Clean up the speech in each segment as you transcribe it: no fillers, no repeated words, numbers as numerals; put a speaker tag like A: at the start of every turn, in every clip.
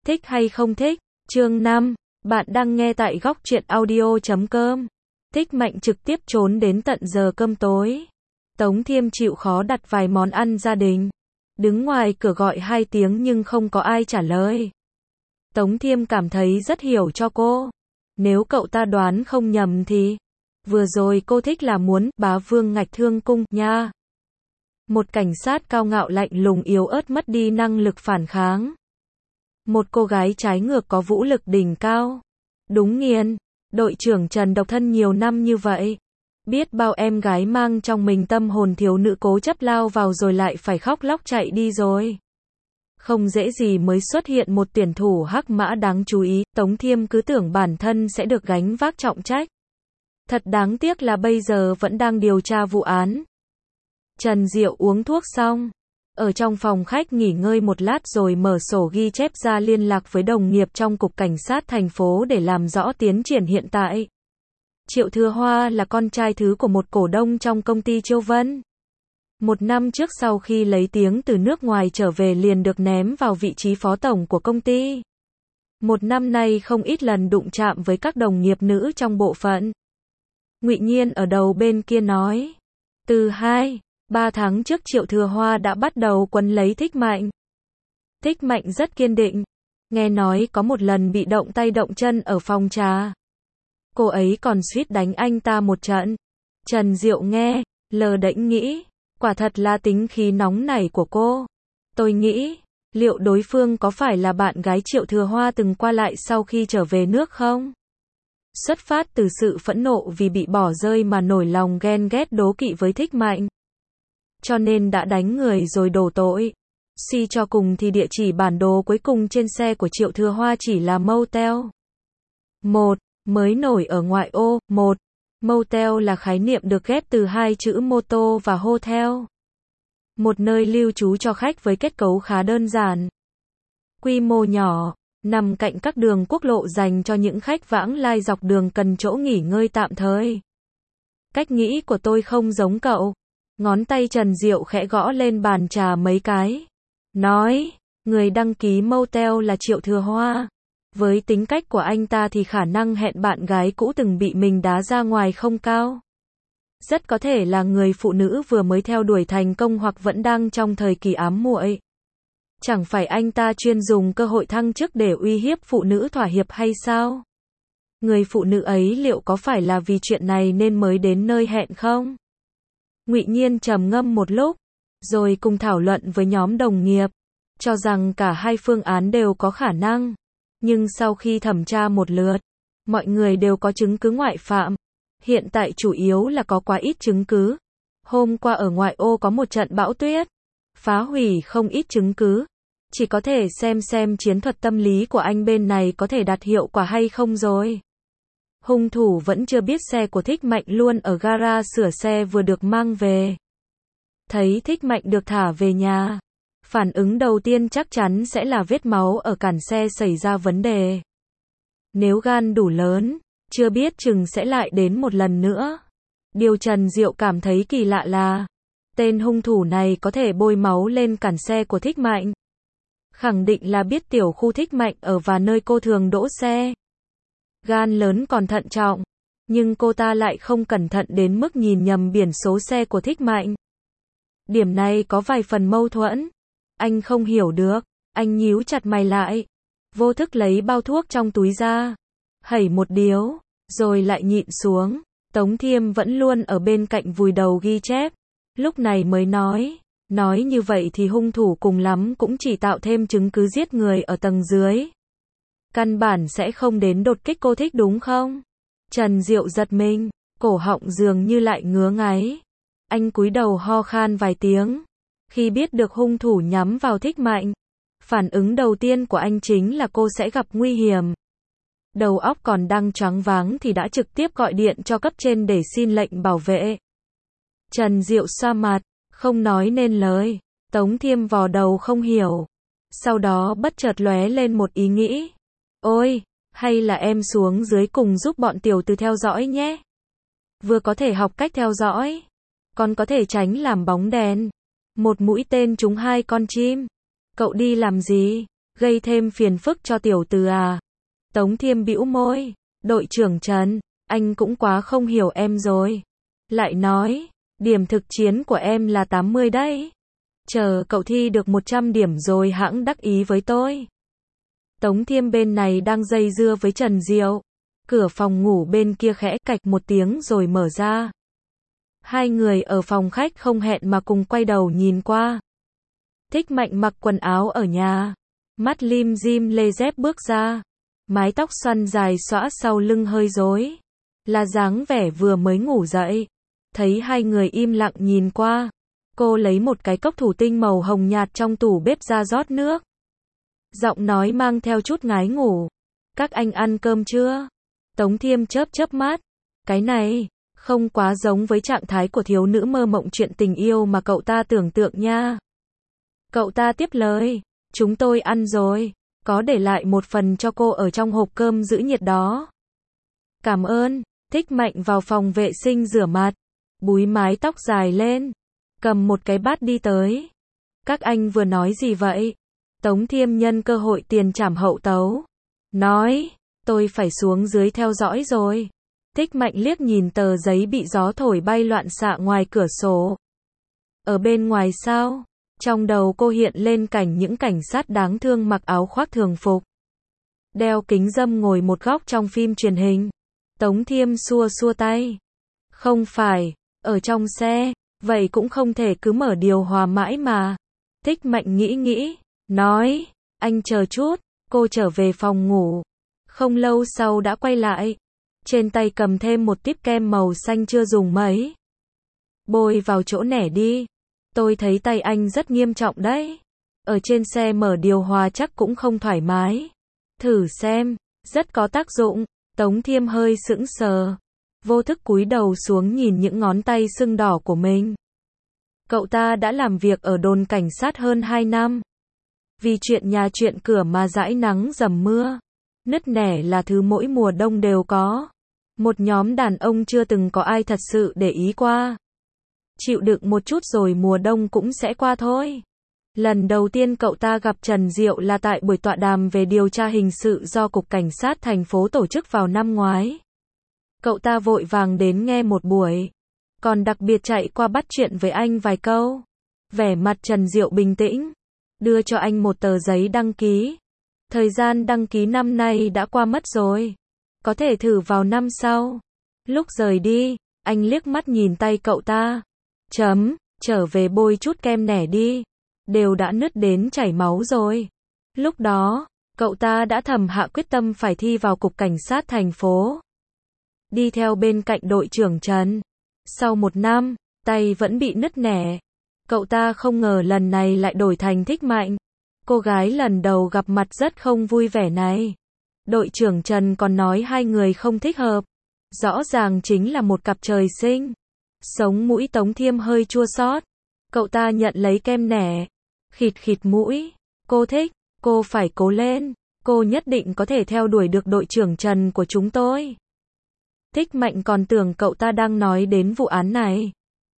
A: Thích hay không thích? Chương 5. Bạn đang nghe tại góc truyện audio.com. Thích Mạnh trực tiếp trốn đến tận giờ cơm tối. Tống Thiêm chịu khó đặt vài món ăn gia đình. Đứng ngoài cửa gọi 2 tiếng nhưng không có ai trả lời. Tống Thiêm cảm thấy rất hiểu cho cô. Nếu cậu ta đoán không nhầm thì vừa rồi cô thích là muốn bá vương ngạch thương cung nha. Một cảnh sát cao ngạo lạnh lùng yếu ớt mất đi năng lực phản kháng. Một cô gái trái ngược có vũ lực đỉnh cao. Đúng nghiền, đội trưởng Trần độc thân nhiều năm như vậy. Biết bao em gái mang trong mình tâm hồn thiếu nữ cố chấp lao vào rồi lại phải khóc lóc chạy đi rồi. Không dễ gì mới xuất hiện một tuyển thủ hắc mã đáng chú ý, Tống Thiêm cứ tưởng bản thân sẽ được gánh vác trọng trách. Thật đáng tiếc là bây giờ vẫn đang điều tra vụ án. Trần Diệu uống thuốc xong, ở trong phòng khách nghỉ ngơi một lát rồi mở sổ ghi chép ra liên lạc với đồng nghiệp trong cục cảnh sát thành phố để làm rõ tiến triển hiện tại. Triệu Thừa Hoa là con trai thứ của một cổ đông trong công ty Chiêu Vân. 1 năm trước sau khi lấy tiếng từ nước ngoài trở về liền được ném vào vị trí phó tổng của công ty. 1 năm nay không ít lần đụng chạm với các đồng nghiệp nữ trong bộ phận. Ngụy Nhiên ở đầu bên kia nói, từ 2-3 tháng trước Triệu Thừa Hoa đã bắt đầu quấn lấy Thích Mạnh. Thích Mạnh rất kiên định. Nghe nói có một lần bị động tay động chân ở phòng trà. Cô ấy còn suýt đánh anh ta một trận. Trần Diệu nghe, lờ đễnh nghĩ, quả thật là tính khí nóng nảy của cô. Tôi nghĩ, liệu đối phương có phải là bạn gái Triệu Thừa Hoa từng qua lại sau khi trở về nước không? Xuất phát từ sự phẫn nộ vì bị bỏ rơi mà nổi lòng ghen ghét đố kỵ với Thích Mạnh. Cho nên đã đánh người rồi đổ tội. Suy cho cùng thì địa chỉ bản đồ cuối cùng trên xe của Triệu Thừa Hoa chỉ là motel. Mới nổi ở ngoại ô. Motel là khái niệm được ghép từ 2 chữ motto và hotel. Một nơi lưu trú cho khách với kết cấu khá đơn giản. Quy mô nhỏ, nằm cạnh các đường quốc lộ dành cho những khách vãng lai dọc đường cần chỗ nghỉ ngơi tạm thời. Cách nghĩ của tôi không giống cậu. Ngón tay Trần Diệu khẽ gõ lên bàn trà mấy cái. Nói, người đăng ký motel là Triệu Thừa Hoa. Với tính cách của anh ta thì khả năng hẹn bạn gái cũ từng bị mình đá ra ngoài không cao. Rất có thể là người phụ nữ vừa mới theo đuổi thành công hoặc vẫn đang trong thời kỳ ám muội. Chẳng phải anh ta chuyên dùng cơ hội thăng chức để uy hiếp phụ nữ thỏa hiệp hay sao? Người phụ nữ ấy liệu có phải là vì chuyện này nên mới đến nơi hẹn không? Ngụy Nhiên trầm ngâm một lúc, rồi cùng thảo luận với nhóm đồng nghiệp, cho rằng cả hai phương án đều có khả năng. Nhưng sau khi thẩm tra một lượt, mọi người đều có chứng cứ ngoại phạm. Hiện tại chủ yếu là có quá ít chứng cứ. Hôm qua ở ngoại ô có một trận bão tuyết, phá hủy không ít chứng cứ. Chỉ có thể xem chiến thuật tâm lý của anh bên này có thể đạt hiệu quả hay không rồi. Hung thủ vẫn chưa biết xe của Thích Mạnh luôn ở gara sửa xe vừa được mang về. Thấy Thích Mạnh được thả về nhà, phản ứng đầu tiên chắc chắn sẽ là vết máu ở cản xe xảy ra vấn đề. Nếu gan đủ lớn, chưa biết chừng sẽ lại đến một lần nữa. Điều Trần Diệu cảm thấy kỳ lạ là, tên hung thủ này có thể bôi máu lên cản xe của Thích Mạnh. Khẳng định là biết tiểu khu Thích Mạnh ở và nơi cô thường đỗ xe. Gan lớn còn thận trọng, nhưng cô ta lại không cẩn thận đến mức nhìn nhầm biển số xe của Thích Mạnh. Điểm này có vài phần mâu thuẫn. Anh không hiểu được, anh nhíu chặt mày lại, vô thức lấy bao thuốc trong túi ra, hẩy một điếu, rồi lại nhịn xuống. Tống Thiêm vẫn luôn ở bên cạnh vùi đầu ghi chép, lúc này mới nói như vậy thì hung thủ cùng lắm cũng chỉ tạo thêm chứng cứ giết người ở tầng dưới. Căn bản sẽ không đến đột kích cô Thích đúng không? Trần Diệu giật mình, cổ họng dường như lại ngứa ngáy. Anh cúi đầu ho khan vài tiếng. Khi biết được hung thủ nhắm vào Thích Mạnh, phản ứng đầu tiên của anh chính là cô sẽ gặp nguy hiểm. Đầu óc còn đang choáng váng thì đã trực tiếp gọi điện cho cấp trên để xin lệnh bảo vệ. Trần Diệu xoa mặt, không nói nên lời. Tống Thiêm vò đầu không hiểu. Sau đó bất chợt lóe lên một ý nghĩ. Ôi, hay là em xuống dưới cùng giúp bọn tiểu tử theo dõi nhé. Vừa có thể học cách theo dõi, còn có thể tránh làm bóng đèn. Một mũi tên trúng 2 con chim. Cậu đi làm gì? gây thêm phiền phức cho tiểu từ à. Tống Thiêm bĩu môi, đội trưởng Trần, anh cũng quá không hiểu em rồi. Lại nói, điểm thực chiến của em là 80 đấy. Chờ cậu thi được 100 điểm rồi hẵng đắc ý với tôi. Tống Thiêm bên này đang dây dưa với Trần Diệu. Cửa phòng ngủ bên kia khẽ cạch một tiếng rồi mở ra. Hai người ở phòng khách không hẹn mà cùng quay đầu nhìn qua. Thích Mạnh mặc quần áo ở nhà. Mắt lim dim lê dép bước ra. Mái tóc xoăn dài xõa sau lưng hơi rối. Là dáng vẻ vừa mới ngủ dậy. Thấy hai người im lặng nhìn qua. Cô lấy một cái cốc thủy tinh màu hồng nhạt trong tủ bếp ra rót nước. Giọng nói mang theo chút ngái ngủ. Các anh ăn cơm chưa? Tống Thiêm chớp chớp mắt. Cái này, không quá giống với trạng thái của thiếu nữ mơ mộng chuyện tình yêu mà cậu ta tưởng tượng nha. Cậu ta tiếp lời. Chúng tôi ăn rồi. Có để lại một phần cho cô ở trong hộp cơm giữ nhiệt đó. Cảm ơn. Thích Mạnh vào phòng vệ sinh rửa mặt. Búi mái tóc dài lên. Cầm một cái bát đi tới. Các anh vừa nói gì vậy? Tống Thiêm nhân cơ hội tiền trảm hậu tấu. Nói, tôi phải xuống dưới theo dõi rồi. Thích Mạnh liếc nhìn tờ giấy bị gió thổi bay loạn xạ ngoài cửa sổ. Ở bên ngoài sao? Trong đầu cô hiện lên cảnh những cảnh sát đáng thương mặc áo khoác thường phục. Đeo kính râm ngồi một góc trong phim truyền hình. Tống Thiêm xua xua tay. Không phải, ở trong xe, vậy cũng không thể cứ mở điều hòa mãi mà. Thích Mạnh nghĩ, nói, anh chờ chút, cô trở về phòng ngủ. Không lâu sau đã quay lại. Trên tay cầm thêm một típ kem màu xanh chưa dùng mấy. Bôi vào chỗ nẻ đi. Tôi thấy tay anh rất nghiêm trọng đấy. Ở trên xe mở điều hòa chắc cũng không thoải mái. Thử xem, rất có tác dụng. Tống Thiêm hơi sững sờ. Vô thức cúi đầu xuống nhìn những ngón tay sưng đỏ của mình. Cậu ta đã làm việc ở đồn cảnh sát hơn 2 năm. Vì chuyện nhà chuyện cửa mà dãi nắng dầm mưa. Nứt nẻ là thứ mỗi mùa đông đều có. Một nhóm đàn ông chưa từng có ai thật sự để ý qua. Chịu đựng một chút rồi mùa đông cũng sẽ qua thôi. Lần đầu tiên cậu ta gặp Trần Diệu là tại buổi tọa đàm về điều tra hình sự do Cục Cảnh sát thành phố tổ chức vào năm ngoái. Cậu ta vội vàng đến nghe một buổi. Còn đặc biệt chạy qua bắt chuyện với anh vài câu. Vẻ mặt Trần Diệu bình tĩnh. Đưa cho anh một tờ giấy đăng ký. Thời gian đăng ký năm nay đã qua mất rồi. Có thể thử vào năm sau. Lúc rời đi, anh liếc mắt nhìn tay cậu ta. Trở về bôi chút kem nẻ đi. Đều đã nứt đến chảy máu rồi. Lúc đó, cậu ta đã thầm hạ quyết tâm phải thi vào Cục Cảnh sát thành phố. Đi theo bên cạnh đội trưởng Trần. Sau 1 năm, tay vẫn bị nứt nẻ. Cậu ta không ngờ lần này lại đổi thành Thích Mạnh. Cô gái lần đầu gặp mặt rất không vui vẻ này. Đội trưởng Trần còn nói hai người không thích hợp. Rõ ràng chính là một cặp trời sinh. Sống mũi Tống Thiêm hơi chua xót. Cậu ta nhận lấy kem nẻ. Khịt khịt mũi. Cô thích, cô phải cố lên. Cô nhất định có thể theo đuổi được đội trưởng Trần của chúng tôi. Thích Mạnh còn tưởng cậu ta đang nói đến vụ án này.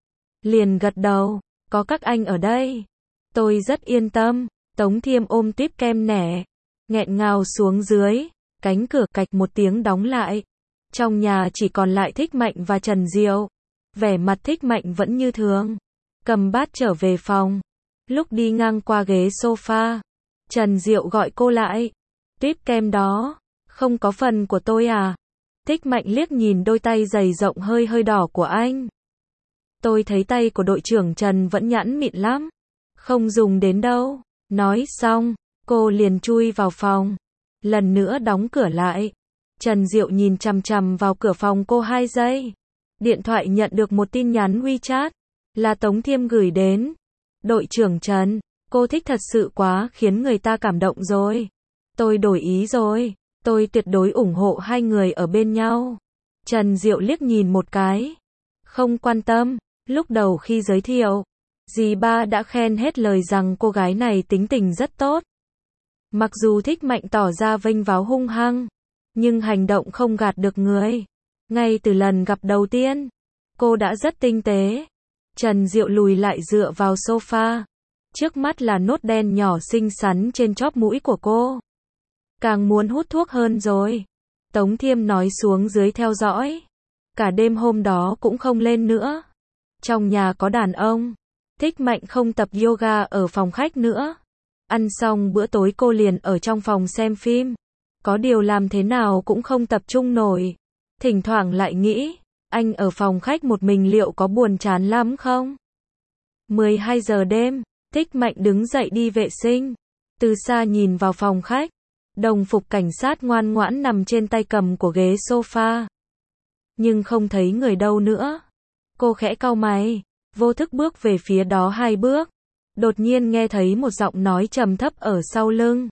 A: Liền gật đầu. Có các anh ở đây. Tôi rất yên tâm. Tống Thiêm ôm típ kem nẻ. Nghẹn ngào xuống dưới. Cánh cửa cạch một tiếng đóng lại. Trong nhà chỉ còn lại Thích Mạnh và Trần Diệu. Vẻ mặt Thích Mạnh vẫn như thường. Cầm bát trở về phòng. Lúc đi ngang qua ghế sofa, Trần Diệu gọi cô lại. Típ kem đó, không có phần của tôi à? Thích Mạnh liếc nhìn đôi tay dày rộng hơi đỏ của anh. Tôi thấy tay của đội trưởng Trần vẫn nhẵn mịn lắm. Không dùng đến đâu. Nói xong, cô liền chui vào phòng. Lần nữa đóng cửa lại. Trần Diệu nhìn chằm chằm vào cửa phòng cô 2 giây. Điện thoại nhận được một tin nhắn WeChat. Là Tống Thiêm gửi đến. Đội trưởng Trần, cô thích thật sự quá khiến người ta cảm động rồi. Tôi đổi ý rồi. Tôi tuyệt đối ủng hộ hai người ở bên nhau. Trần Diệu liếc nhìn một cái. Không quan tâm. Lúc đầu khi giới thiệu, dì ba đã khen hết lời rằng cô gái này tính tình rất tốt. Mặc dù Thích Mạnh tỏ ra vênh váo hung hăng, nhưng hành động không gạt được người. Ngay từ lần gặp đầu tiên, cô đã rất tinh tế. Trần Diệu lùi lại dựa vào sofa. Trước mắt là nốt đen nhỏ xinh xắn trên chóp mũi của cô. Càng muốn hút thuốc hơn rồi. Tống Thiêm nói xuống dưới theo dõi. Cả đêm hôm đó cũng không lên nữa. Trong nhà có đàn ông. Thích Mạnh không tập yoga ở phòng khách nữa. Ăn xong bữa tối cô liền ở trong phòng xem phim. Có điều làm thế nào cũng không tập trung nổi. Thỉnh thoảng lại nghĩ, anh ở phòng khách một mình liệu có buồn chán lắm không? 12 giờ đêm, Thích Mạnh đứng dậy đi vệ sinh. Từ xa nhìn vào phòng khách. Đồng phục cảnh sát ngoan ngoãn nằm trên tay cầm của ghế sofa. Nhưng không thấy người đâu nữa. Cô khẽ cau mày, vô thức bước về phía đó 2 bước. Đột nhiên nghe thấy một giọng nói trầm thấp ở sau lưng.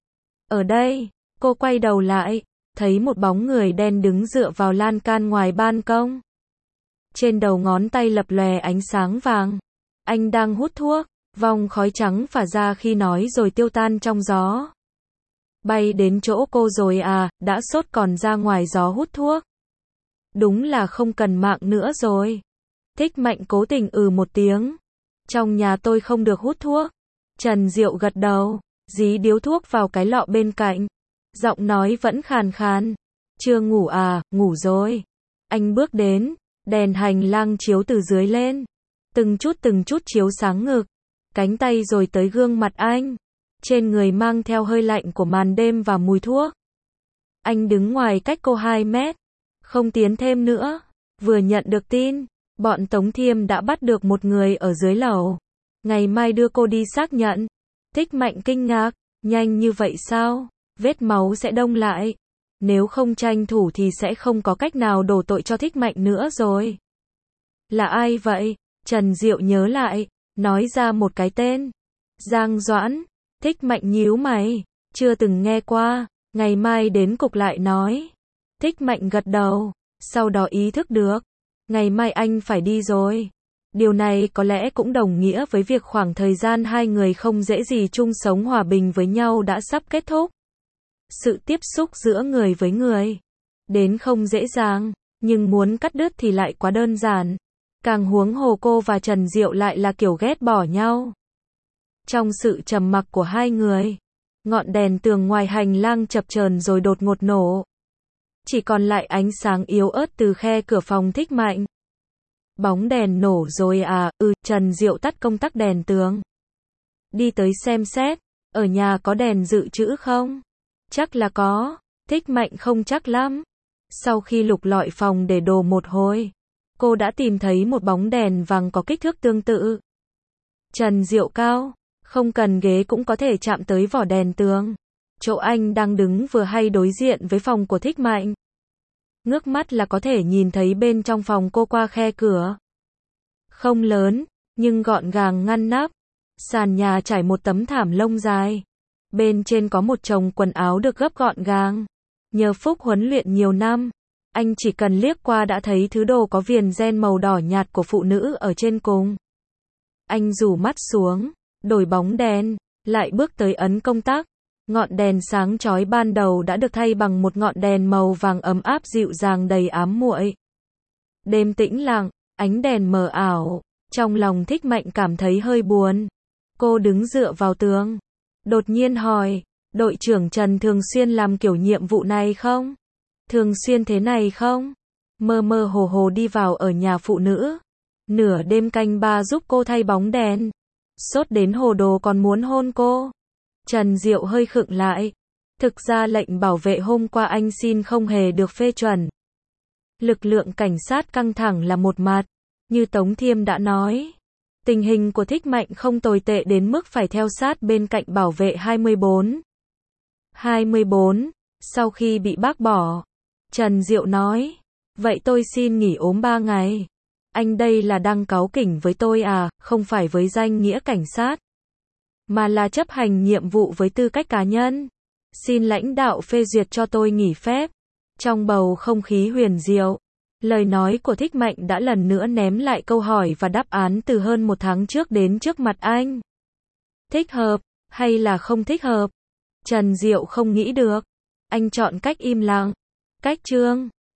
A: Ở đây, cô quay đầu lại, thấy một bóng người đen đứng dựa vào lan can ngoài ban công. Trên đầu ngón tay lập lòe ánh sáng vàng. Anh đang hút thuốc, vòng khói trắng phả ra khi nói rồi tiêu tan trong gió. Bay đến chỗ cô rồi à, đã sốt còn ra ngoài gió hút thuốc. Đúng là không cần mạng nữa rồi. Thích Mạnh cố tình một tiếng. Trong nhà tôi không được hút thuốc. Trần Diệu gật đầu, dí điếu thuốc vào cái lọ bên cạnh. Giọng nói vẫn khàn khàn. Chưa ngủ à, ngủ rồi. Anh bước đến, đèn hành lang chiếu từ dưới lên. Từng chút chiếu sáng ngực. Cánh tay rồi tới gương mặt anh. Trên người mang theo hơi lạnh của màn đêm và mùi thuốc. Anh đứng ngoài cách cô 2 mét. Không tiến thêm nữa. Vừa nhận được tin, bọn Tống Thiêm đã bắt được một người ở dưới lầu. Ngày mai đưa cô đi xác nhận. Thích Mạnh kinh ngạc, nhanh như vậy sao? Vết máu sẽ đông lại. Nếu không tranh thủ thì sẽ không có cách nào đổ tội cho Thích Mạnh nữa rồi. Là ai vậy? Trần Diệu nhớ lại, nói ra một cái tên. Giang Doãn. Thích Mạnh nhíu mày, chưa từng nghe qua, ngày mai đến cục lại nói. Thích Mạnh gật đầu, sau đó ý thức được, ngày mai anh phải đi rồi. Điều này có lẽ cũng đồng nghĩa với việc khoảng thời gian hai người không dễ gì chung sống hòa bình với nhau đã sắp kết thúc. Sự tiếp xúc giữa người với người, đến không dễ dàng, nhưng muốn cắt đứt thì lại quá đơn giản. Càng huống hồ cô và Trần Diệu lại là kiểu ghét bỏ nhau. Trong sự trầm mặc của hai người, ngọn đèn tường ngoài hành lang chập chờn rồi đột ngột nổ. Chỉ còn lại ánh sáng yếu ớt từ khe cửa phòng Thích Mạnh. Bóng đèn nổ rồi à, Trần Diệu tắt công tắc đèn tường. Đi tới xem xét, ở nhà có đèn dự trữ không? Chắc là có, Thích Mạnh không chắc lắm. Sau khi lục lọi phòng để đồ một hồi, cô đã tìm thấy một bóng đèn vàng có kích thước tương tự. Trần Diệu cao, không cần ghế cũng có thể chạm tới vỏ đèn tường. Chỗ anh đang đứng vừa hay đối diện với phòng của Thích Mạnh. Ngước mắt là có thể nhìn thấy bên trong phòng cô qua khe cửa. Không lớn, nhưng gọn gàng ngăn nắp. Sàn nhà trải một tấm thảm lông dài. Bên trên có một chồng quần áo được gấp gọn gàng. Nhờ phúc huấn luyện nhiều năm, anh chỉ cần liếc qua đã thấy thứ đồ có viền ren màu đỏ nhạt của phụ nữ ở trên cùng. Anh rủ mắt xuống, đổi bóng đèn, lại bước tới ấn công tắc. Ngọn đèn sáng chói ban đầu đã được thay bằng một ngọn đèn màu vàng ấm áp dịu dàng đầy ám muội. Đêm tĩnh lặng, ánh đèn mờ ảo, trong lòng Thích Mạnh cảm thấy hơi buồn. Cô đứng dựa vào tường, đột nhiên hỏi, đội trưởng Trần thường xuyên làm kiểu nhiệm vụ này không? Thường xuyên thế này không? Mơ mơ hồ hồ đi vào ở nhà phụ nữ. Nửa đêm canh ba giúp cô thay bóng đèn. Sốt đến hồ đồ còn muốn hôn cô. Trần Diệu hơi khựng lại. Thực ra lệnh bảo vệ hôm qua anh xin không hề được phê chuẩn. Lực lượng cảnh sát căng thẳng là một mặt. Như Tống Thiêm đã nói, tình hình của Thích Mạnh không tồi tệ đến mức phải theo sát bên cạnh bảo vệ 24. Sau khi bị bác bỏ, Trần Diệu nói, vậy tôi xin nghỉ ốm 3 ngày. Anh đây là đang cáu kỉnh với tôi à, không phải với danh nghĩa cảnh sát, mà là chấp hành nhiệm vụ với tư cách cá nhân. Xin lãnh đạo phê duyệt cho tôi nghỉ phép. Trong bầu không khí huyền diệu, lời nói của Thích Mạnh đã lần nữa ném lại câu hỏi và đáp án từ hơn 1 tháng trước đến trước mặt anh. Thích hợp, hay là không thích hợp? Trần Diệu không nghĩ được. Anh chọn cách im lặng. Cách chương